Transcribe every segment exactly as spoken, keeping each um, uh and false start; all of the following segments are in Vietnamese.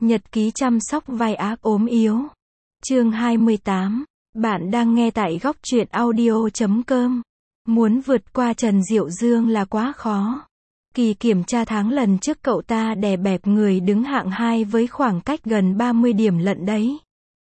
Nhật ký chăm sóc vai ác ốm yếu. Chương hai mươi tám. Bạn đang nghe tại góc truyện audio chấm com. Muốn vượt qua Trần Diệu Dương là quá khó. Kỳ kiểm tra tháng lần trước cậu ta đè bẹp người đứng hạng hai với khoảng cách gần ba mươi điểm lận đấy.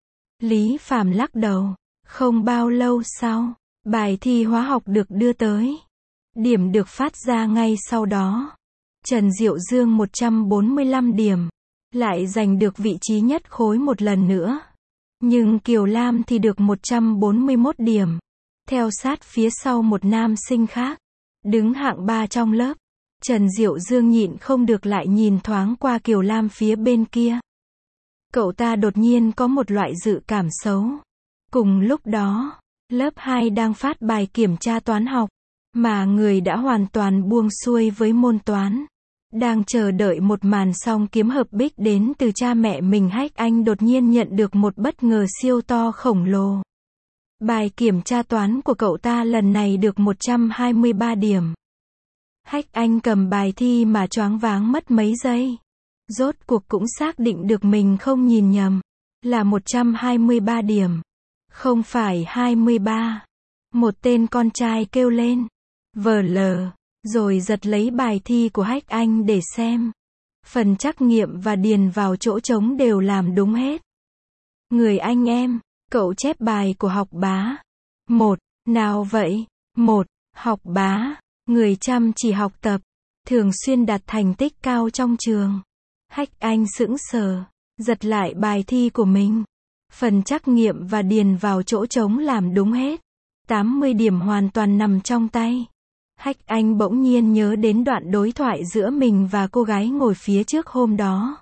Lý Phàm lắc đầu. Không bao lâu sau, bài thi hóa học được đưa tới. Điểm được phát ra ngay sau đó. Trần Diệu Dương một trăm bốn mươi lăm điểm. Lại giành được vị trí nhất khối một lần nữa. Nhưng Kiều Lam thì được một trăm bốn mươi mốt điểm. Theo sát phía sau một nam sinh khác. Đứng hạng ba trong lớp. Trần Diệu Dương nhịn không được lại nhìn thoáng qua Kiều Lam phía bên kia. Cậu ta đột nhiên có một loại dự cảm xấu. Cùng lúc đó, lớp hai đang phát bài kiểm tra toán học. Mà người đã hoàn toàn buông xuôi với môn toán. Đang chờ đợi một màn song kiếm hợp bích đến từ cha mẹ mình. Hách Anh đột nhiên nhận được một bất ngờ siêu to khổng lồ. Bài kiểm tra toán của cậu ta lần này được một trăm hai mươi ba điểm. Hách Anh cầm bài thi mà choáng váng mất mấy giây. Rốt cuộc cũng xác định được mình không nhìn nhầm. Là một trăm hai mươi ba điểm. Không phải hai mươi ba. Một tên con trai kêu lên. Vờ lờ. Rồi giật lấy bài thi của Hách Anh để xem. Phần trắc nghiệm và điền vào chỗ trống đều làm đúng hết. Người anh em, cậu chép bài của Học Bá. Một, nào vậy? Một, Học Bá, người chăm chỉ học tập, thường xuyên đạt thành tích cao trong trường. Hách Anh sững sờ, giật lại bài thi của mình. Phần trắc nghiệm và điền vào chỗ trống làm đúng hết. tám mươi điểm hoàn toàn nằm trong tay. Hách Anh bỗng nhiên nhớ đến đoạn đối thoại giữa mình và cô gái ngồi phía trước hôm đó.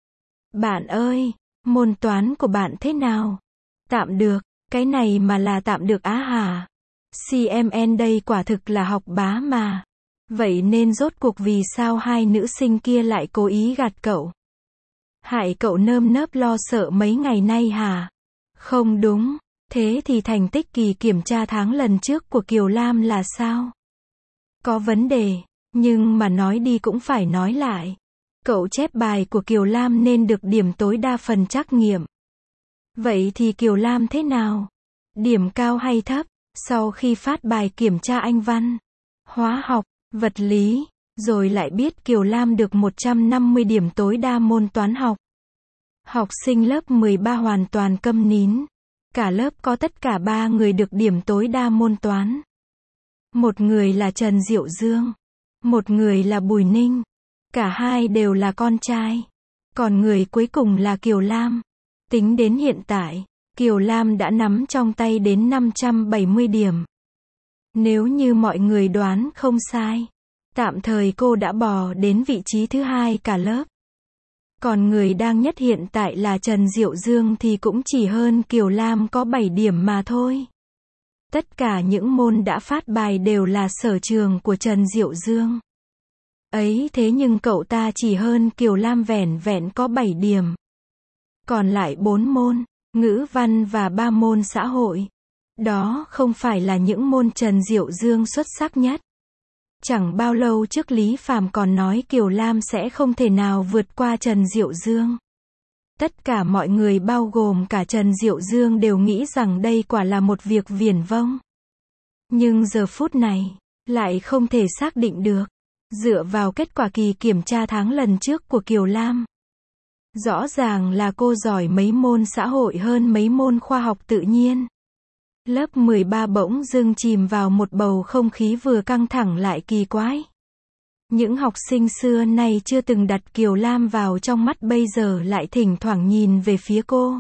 Bạn ơi, môn toán của bạn thế nào? Tạm được, cái này mà là tạm được á hả? xê em en đây quả thực là Học Bá mà. Vậy nên rốt cuộc vì sao hai nữ sinh kia lại cố ý gạt cậu? Hại cậu nơm nớp lo sợ mấy ngày nay hả? Không đúng, thế thì thành tích kỳ kiểm tra tháng lần trước của Kiều Lam là sao? Có vấn đề, nhưng mà nói đi cũng phải nói lại. Cậu chép bài của Kiều Lam nên được điểm tối đa phần trắc nghiệm. Vậy thì Kiều Lam thế nào? Điểm cao hay thấp? Sau khi phát bài kiểm tra Anh văn, hóa học, vật lý, rồi lại biết Kiều Lam được một trăm năm mươi điểm tối đa môn toán học. Học sinh lớp mười ba hoàn toàn câm nín. Cả lớp có tất cả ba người được điểm tối đa môn toán. Một người là Trần Diệu Dương. Một người là Bùi Ninh. Cả hai đều là con trai. Còn người cuối cùng là Kiều Lam. Tính đến hiện tại, Kiều Lam đã nắm trong tay đến năm trăm bảy mươi điểm. Nếu như mọi người đoán không sai, tạm thời cô đã bò đến vị trí thứ hai cả lớp. Còn người đang nhất hiện tại là Trần Diệu Dương thì cũng chỉ hơn Kiều Lam có bảy điểm mà thôi. Tất cả những môn đã phát bài đều là sở trường của Trần Diệu Dương. Ấy thế nhưng cậu ta chỉ hơn Kiều Lam vẻn vẹn có bảy điểm. Còn lại bốn môn, ngữ văn và ba môn xã hội. Đó không phải là những môn Trần Diệu Dương xuất sắc nhất. Chẳng bao lâu trước Lý Phàm còn nói Kiều Lam sẽ không thể nào vượt qua Trần Diệu Dương. Tất cả mọi người bao gồm cả Trần Diệu Dương đều nghĩ rằng đây quả là một việc viển vông. Nhưng giờ phút này, lại không thể xác định được. Dựa vào kết quả kỳ kiểm tra tháng lần trước của Kiều Lam. Rõ ràng là cô giỏi mấy môn xã hội hơn mấy môn khoa học tự nhiên. Lớp mười ba bỗng dưng chìm vào một bầu không khí vừa căng thẳng lại kỳ quái. Những học sinh xưa nay chưa từng đặt Kiều Lam vào trong mắt bây giờ lại thỉnh thoảng nhìn về phía cô.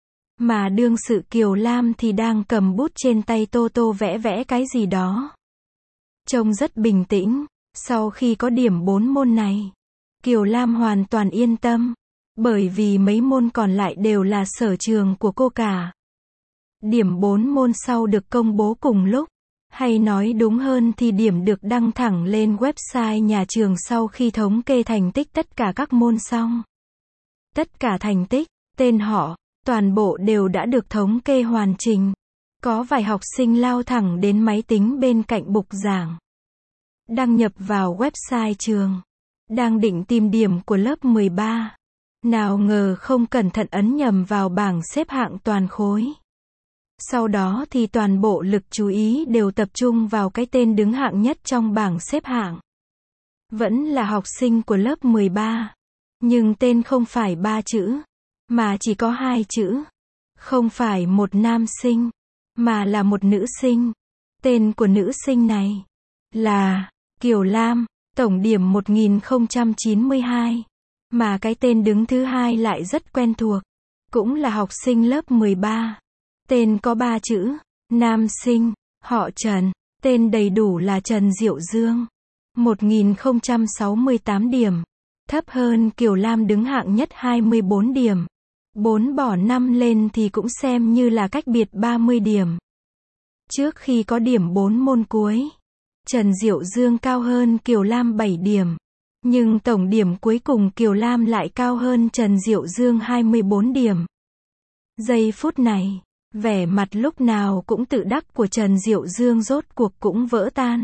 Mà đương sự Kiều Lam thì đang cầm bút trên tay tô tô vẽ vẽ cái gì đó. Trông rất bình tĩnh. Sau khi có điểm bốn môn này, Kiều Lam hoàn toàn yên tâm. Bởi vì mấy môn còn lại đều là sở trường của cô cả. Điểm bốn môn sau được công bố cùng lúc. Hay nói đúng hơn thì điểm được đăng thẳng lên website nhà trường sau khi thống kê thành tích tất cả các môn xong. Tất cả thành tích, tên họ, toàn bộ đều đã được thống kê hoàn chỉnh. Có vài học sinh lao thẳng đến máy tính bên cạnh bục giảng. Đăng nhập vào website trường. Đang định tìm điểm của lớp mười ba. Nào ngờ không cẩn thận ấn nhầm vào bảng xếp hạng toàn khối. Sau đó thì toàn bộ lực chú ý đều tập trung vào cái tên đứng hạng nhất trong bảng xếp hạng. Vẫn là học sinh của lớp mười ba. Nhưng tên không phải ba chữ, mà chỉ có hai chữ. Không phải một nam sinh, mà là một nữ sinh. Tên của nữ sinh này là Kiều Lam, tổng điểm một nghìn không trăm chín mươi hai. Mà cái tên đứng thứ hai lại rất quen thuộc. Cũng là học sinh lớp mười ba. Tên có ba chữ, nam sinh, họ Trần. Tên đầy đủ là Trần Diệu Dương. một nghìn không trăm sáu mươi tám điểm. Thấp hơn Kiều Lam đứng hạng nhất hai mươi bốn điểm. bốn bỏ năm lên thì cũng xem như là cách biệt ba mươi điểm. Trước khi có điểm bốn môn cuối, Trần Diệu Dương cao hơn Kiều Lam bảy điểm. Nhưng tổng điểm cuối cùng Kiều Lam lại cao hơn Trần Diệu Dương hai mươi bốn điểm. Giây phút này, vẻ mặt lúc nào cũng tự đắc của Trần Diệu Dương rốt cuộc cũng vỡ tan.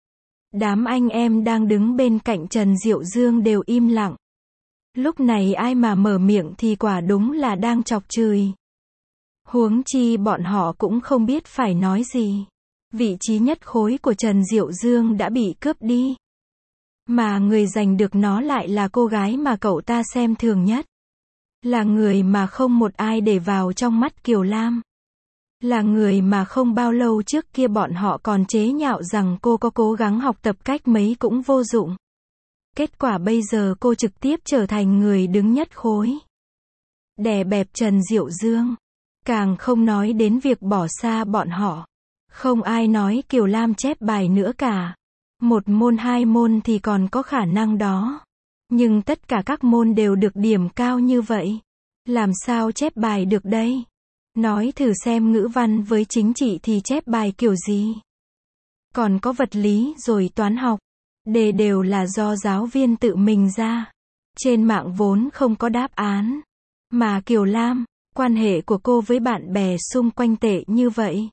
Đám anh em đang đứng bên cạnh Trần Diệu Dương đều im lặng. Lúc này ai mà mở miệng thì quả đúng là đang chọc chửi. Huống chi bọn họ cũng không biết phải nói gì. Vị trí nhất khối của Trần Diệu Dương đã bị cướp đi. Mà người giành được nó lại là cô gái mà cậu ta xem thường nhất. Là người mà không một ai để vào trong mắt Kiều Lam. Là người mà không bao lâu trước kia bọn họ còn chế nhạo rằng cô có cố gắng học tập cách mấy cũng vô dụng. Kết quả bây giờ cô trực tiếp trở thành người đứng nhất khối. Đè bẹp Trần Diệu Dương. Càng không nói đến việc bỏ xa bọn họ. Không ai nói Kiều Lam chép bài nữa cả. Một môn hai môn thì còn có khả năng đó. Nhưng tất cả các môn đều được điểm cao như vậy. Làm sao chép bài được đây? Nói thử xem ngữ văn với chính trị thì chép bài kiểu gì? Còn có vật lý rồi toán học. Đề đều là do giáo viên tự mình ra. Trên mạng vốn không có đáp án. Mà Kiều Lam, quan hệ của cô với bạn bè xung quanh tệ như vậy.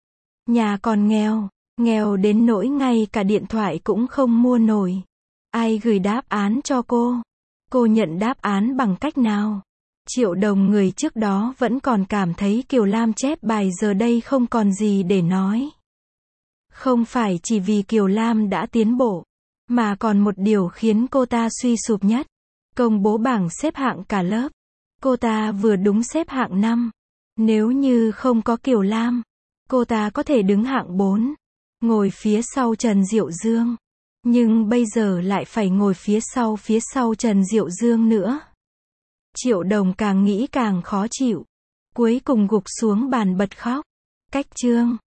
Nhà còn nghèo. Nghèo đến nỗi ngay cả điện thoại cũng không mua nổi. Ai gửi đáp án cho cô? Cô nhận đáp án bằng cách nào? Triệu Đồng người trước đó vẫn còn cảm thấy Kiều Lam chép bài giờ đây không còn gì để nói. Không phải chỉ vì Kiều Lam đã tiến bộ, mà còn một điều khiến cô ta suy sụp nhất. Công bố bảng xếp hạng cả lớp. Cô ta vừa đúng xếp hạng năm. Nếu như không có Kiều Lam, cô ta có thể đứng hạng bốn. Ngồi phía sau Trần Diệu Dương. Nhưng bây giờ lại phải ngồi phía sau phía sau Trần Diệu Dương nữa. Triệu Đồng càng nghĩ càng khó chịu. Cuối cùng gục xuống bàn bật khóc. Cách chương.